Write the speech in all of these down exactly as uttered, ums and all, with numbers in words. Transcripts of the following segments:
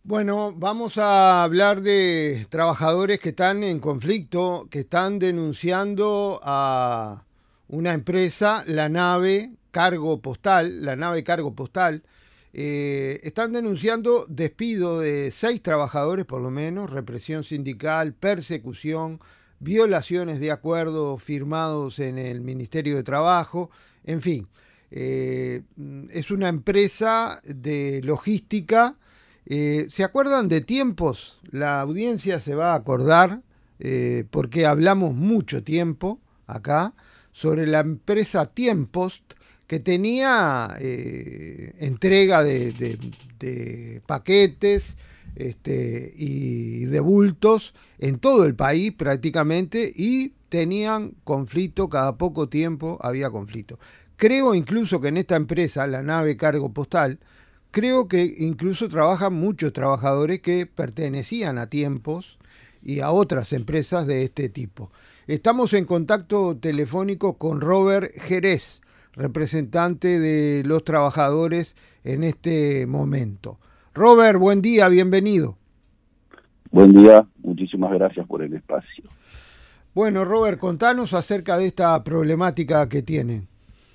Bueno, vamos a hablar de trabajadores que están en conflicto, que están denunciando a una empresa, la nave Cargo Postal, la nave Cargo Postal. Eh, están denunciando despido de seis trabajadores por lo menos, represión sindical, persecución, violaciones de acuerdos firmados en el Ministerio de Trabajo, en fin. Eh, es una empresa de logística. Eh, ¿Se acuerdan de tiempos? La audiencia se va a acordar, eh, porque hablamos mucho tiempo acá sobre la empresa Tiempost, que tenía eh, entrega de, de, de paquetes este, y de bultos en todo el país prácticamente, y tenían conflicto, cada poco tiempo había conflicto. Creo incluso que en esta empresa, la nave Cargo Postal, creo que incluso trabajan muchos trabajadores que pertenecían a Tiempos y a otras empresas de este tipo. Estamos en contacto telefónico con Robert Jerez, representante de los trabajadores en este momento. Robert, buen día, bienvenido. Buen día, muchísimas gracias por el espacio. Bueno, Robert, contanos acerca de esta problemática que tienen.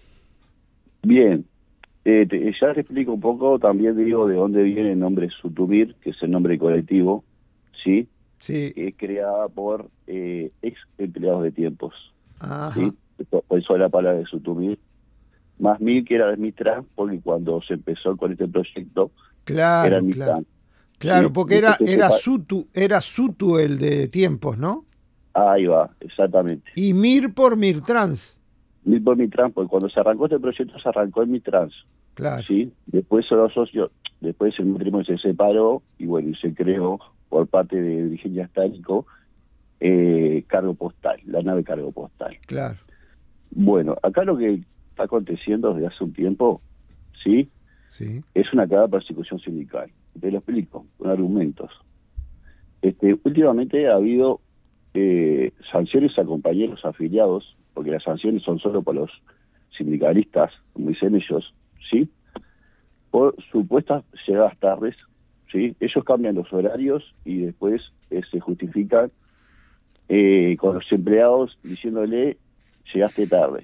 Bien, eh, te, ya te explico un poco, también digo de dónde viene el nombre Sutumir, que es el nombre colectivo, ¿sí? Sí. Es creada por eh, ex empleados de Tiempos, Ajá. ¿sí? Por eso la palabra de Sutumir, más Mir, que era de Mitran, porque cuando se empezó con este proyecto, Claro, era claro. Mitran. Claro, ¿Sí? porque Después era, se era sepa- Sutu, era Sutu el de Tiempos, ¿no? Ahí va, exactamente. Y Mir por Mirtrans. Mir por Mitran, porque cuando se arrancó este proyecto, se arrancó en Mitran. Claro. Sí, después son los socios, después el matrimonio se separó y bueno, y se creó por parte de Virginia Estánico eh, Cargo Postal, la nave Cargo Postal. Claro. Bueno, acá lo que está aconteciendo desde hace un tiempo, sí, Sí. es una clara persecución sindical. Te lo explico, con argumentos. Este, últimamente ha habido eh, sanciones a compañeros afiliados, porque las sanciones son solo para los sindicalistas, como dicen ellos, ¿sí? Por supuestas llegadas tardes, ¿sí? Ellos cambian los horarios y después eh, se justifican eh, con los empleados diciéndole, llegaste tarde.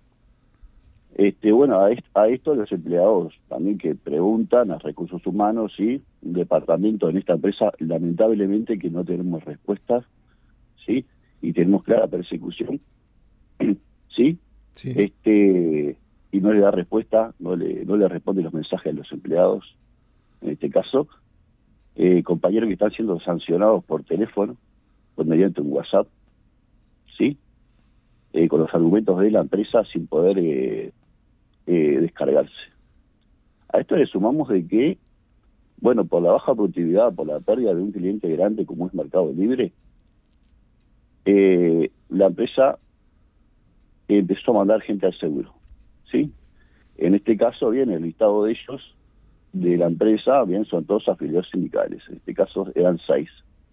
Este, bueno, a, est a esto los empleados también que preguntan a recursos humanos, ¿sí? Un departamento en esta empresa, lamentablemente que no tenemos respuestas, ¿sí? Y tenemos clara persecución, ¿sí? Sí. Este, y no le da respuesta, no le, no le responde los mensajes a los empleados, en este caso, eh, compañeros que están siendo sancionados por teléfono, por mediante un WhatsApp, ¿sí? Eh, con los argumentos de la empresa sin poder eh, eh, descargarse. A esto le sumamos de que, bueno, por la baja productividad, por la pérdida de un cliente grande como es Mercado Libre, eh, la empresa empezó a mandar gente al seguro, ¿sí? En este caso, bien, el listado de ellos, de la empresa, bien, son todos afiliados sindicales. En este caso eran seis.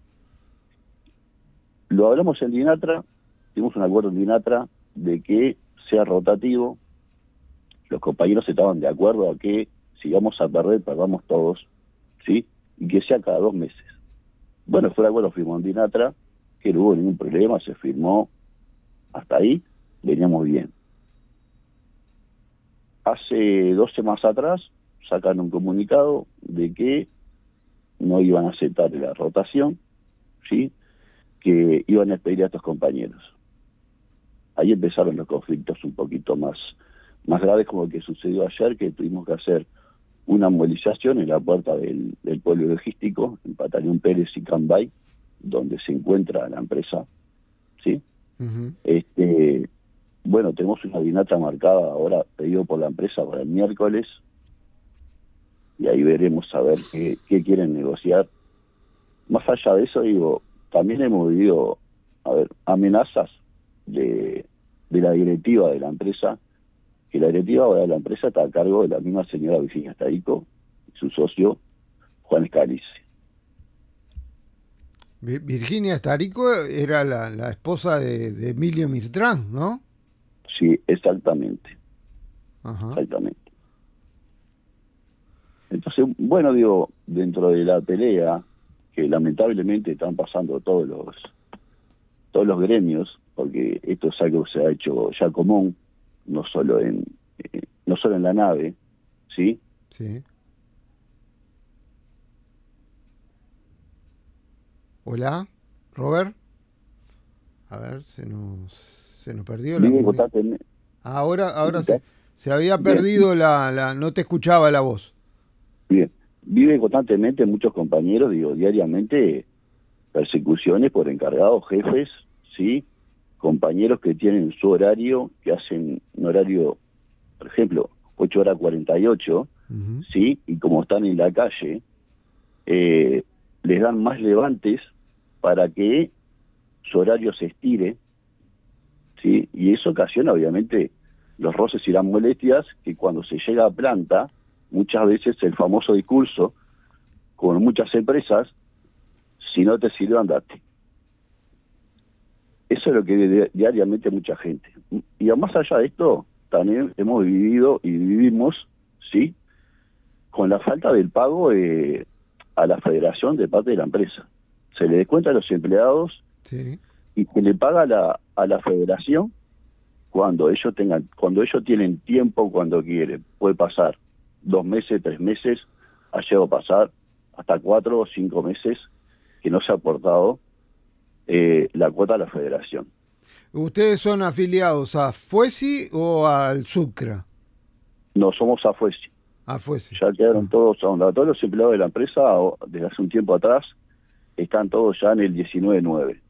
Lo hablamos en Dinatra, tuvimos un acuerdo en Dinatra de que sea rotativo. Los compañeros estaban de acuerdo a que si vamos a perder, perdamos todos, ¿sí? Y que sea cada dos meses. Bueno, fue el acuerdo, firmó en Dinatra, que no hubo ningún problema, se firmó hasta ahí, veníamos bien. Hace dos semanas atrás sacan un comunicado de que no iban a aceptar la rotación, ¿sí? Que iban a despedir a estos compañeros. Ahí empezaron los conflictos un poquito más, más graves, como el que sucedió ayer, que tuvimos que hacer una movilización en la puerta del, del pueblo logístico, en Pataleón Pérez y Cambay, donde se encuentra la empresa, ¿sí? Uh-huh. Este, bueno, tenemos una dinatra marcada ahora, pedido por la empresa para el miércoles, y ahí veremos a ver qué, qué quieren negociar. Más allá de eso, digo, también hemos vivido, a ver, amenazas de, de la directiva de la empresa, que la directiva de la empresa está a cargo de la misma señora Virginia Estarico y su socio Juan Escalice. Virginia Estarico era la, la esposa de, de Emilio Mirtrán, ¿no? Sí, exactamente. Ajá. Exactamente. Entonces, Este, bueno, digo, dentro de la pelea, que lamentablemente están pasando todos los todos los gremios, porque esto es algo que se ha hecho ya común, no solo en eh, no solo en la nave, ¿sí? Sí. Hola, Robert. A ver, se nos se nos perdió la Vive comunicación. constantemente. Ahora, ahora se, se había perdido la, la, no te escuchaba la voz. Bien. Vive constantemente muchos compañeros, digo, diariamente persecuciones por encargados, jefes, ¿sí? Compañeros que tienen su horario, que hacen un horario, por ejemplo, ocho horas cuarenta y ocho, uh-huh. ¿sí? Y como están en la calle, eh, les dan más levantes para que su horario se estire, ¿sí? Y eso ocasiona, obviamente, los roces y las molestias, que cuando se llega a planta, muchas veces el famoso discurso, con muchas empresas, si no te sirve, andate. Eso es lo que vive diariamente mucha gente. Y más allá de esto, también hemos vivido y vivimos, ¿sí?, con la falta del pago eh, a la federación de parte de la empresa. Se le descuenta a los empleados, sí, y se le paga a la, a la federación cuando ellos tengan, cuando ellos tienen tiempo, cuando quieren. Puede pasar dos meses, tres meses, ha llegado a pasar hasta cuatro o cinco meses que no se ha aportado eh, la cuota a la federación. ¿Ustedes son afiliados a FUESI o al SUCRA? No, somos a FUESI. A FUESI. Ya quedaron ah. todos, todos los empleados de la empresa, desde hace un tiempo atrás, están todos ya en el diecinueve nueve.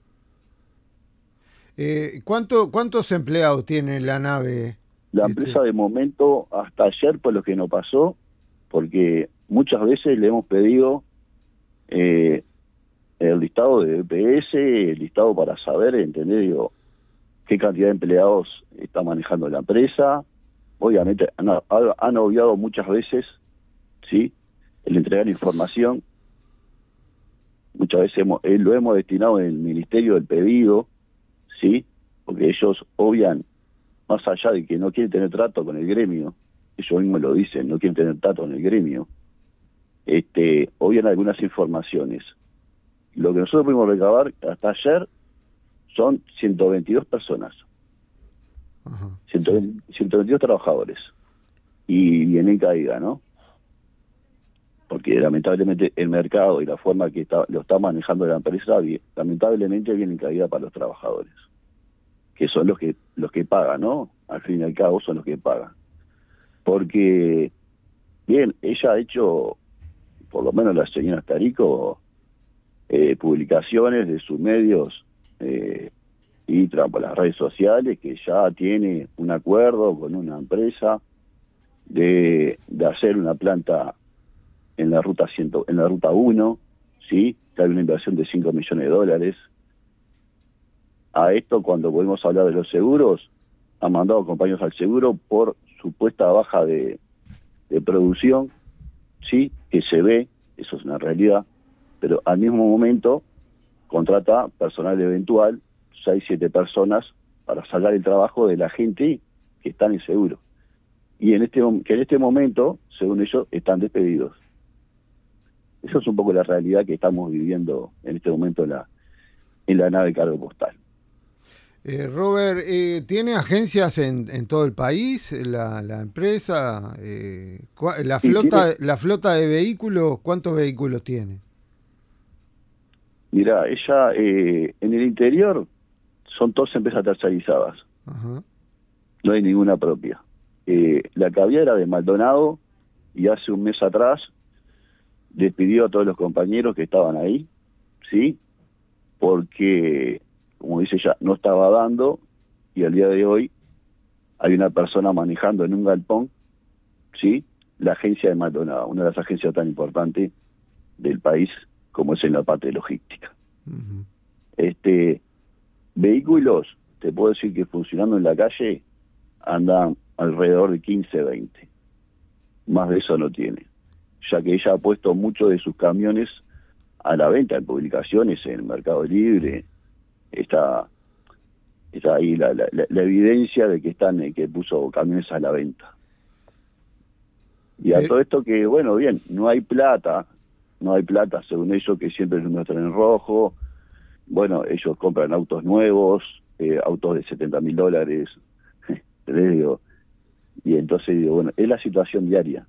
Eh, ¿cuánto, ¿Cuántos empleados tiene la nave? La empresa este? De momento, hasta ayer, por lo que nos pasó, porque muchas veces le hemos pedido eh, el listado de B P S, el listado para saber, entender, digo, qué cantidad de empleados está manejando la empresa. Obviamente han, han obviado muchas veces, ¿sí?, el entregar información. Muchas veces hemos, eh, lo hemos destinado en el Ministerio del Pedido, ¿sí?, porque ellos obvian, más allá de que no quieren tener trato con el gremio, ellos mismos lo dicen, no quieren tener trato con el gremio, este, obvian algunas informaciones. Lo que nosotros pudimos recabar hasta ayer son ciento veintidós personas. Ajá, ciento veinte, sí. ciento veintidós trabajadores. Y viene en caída, ¿no? Porque lamentablemente el mercado y la forma que está, lo está manejando la empresa, lamentablemente viene en caída para los trabajadores, que son los que los que pagan, ¿no? Al fin y al cabo son los que pagan. Porque, bien, ella ha hecho, por lo menos la señora Starico, eh, publicaciones de sus medios eh, y por las redes sociales, que ya tiene un acuerdo con una empresa de, de hacer una planta en la ruta cien, en la ruta uno, sí, que hay una inversión de cinco millones de dólares. A esto, cuando podemos hablar de los seguros, han mandado compañeros al seguro por supuesta baja de, de producción, sí, que se ve, eso es una realidad, pero al mismo momento contrata personal eventual, seis, siete personas, para sacar el trabajo de la gente que está en el seguro. Y en este que en este momento, según ellos, están despedidos. Eso es un poco la realidad que estamos viviendo en este momento en la, en la nave cargo postal. Eh, Robert, eh, ¿tiene agencias en, en todo el país la, la empresa? Eh, la, sí, flota, tiene... ¿La flota de vehículos, cuántos vehículos tiene? Mira, ella eh, en el interior son todas empresas tercerizadas. Ajá. No hay ninguna propia. Eh, la que había era de Maldonado y hace un mes atrás despidió a todos los compañeros que estaban ahí, ¿sí? Porque, como dice ella, no estaba dando, y al día de hoy hay una persona manejando en un galpón, ¿sí?, la agencia de Maldonado, una de las agencias tan importantes del país como es en la parte logística. Uh-huh. Este, vehículos, te puedo decir que funcionando en la calle andan alrededor de quince, veinte. Más de eso no tiene, ya que ella ha puesto muchos de sus camiones a la venta en publicaciones, en el Mercado Libre. Está, está ahí la, la, la evidencia de que están, que puso camiones a la venta. Y a Eh, todo esto que, bueno, bien, no hay plata, no hay plata, según ellos, que siempre nos muestran en rojo. Bueno, ellos compran autos nuevos, eh, autos de setenta mil dólares, les digo. Y entonces digo, bueno, es la situación diaria.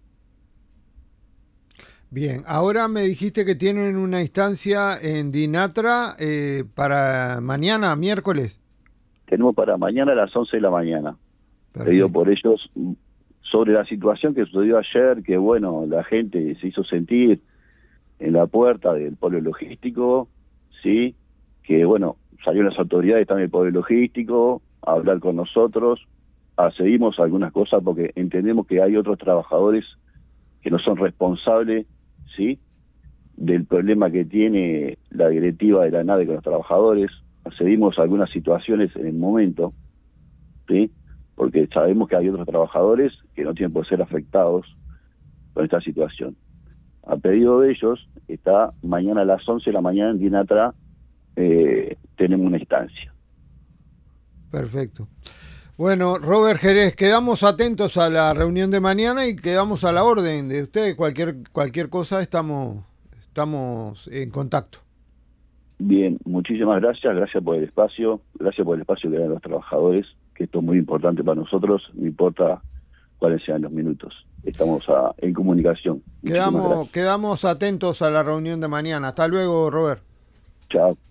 Bien, ahora me dijiste que tienen una instancia en Dinatra eh, para mañana, miércoles. Tenemos para mañana a las once de la mañana, pedido Perfecto. por ellos mm, sobre la situación que sucedió ayer, que bueno, la gente se hizo sentir en la puerta del polo logístico, sí, que bueno, salieron las autoridades también del polo logístico a hablar con nosotros, accedimos a algunas cosas porque entendemos que hay otros trabajadores que no son responsables, sí, del problema que tiene la directiva de la nave con los trabajadores, accedimos a algunas situaciones en el momento, sí, porque sabemos que hay otros trabajadores que no tienen por ser afectados con esta situación. A pedido de ellos, está mañana a las once de la mañana en Dinatra, eh, tenemos una instancia. Perfecto. Bueno, Robert Jerez, quedamos atentos a la reunión de mañana y quedamos a la orden de usted. Cualquier, cualquier cosa estamos, estamos en contacto. Bien, muchísimas gracias, gracias por el espacio, gracias por el espacio que dan los trabajadores, que esto es muy importante para nosotros, no importa cuáles sean los minutos. Estamos a, en comunicación. Muchísimas Quedamos, gracias. quedamos atentos a la reunión de mañana. Hasta luego, Robert. Chao.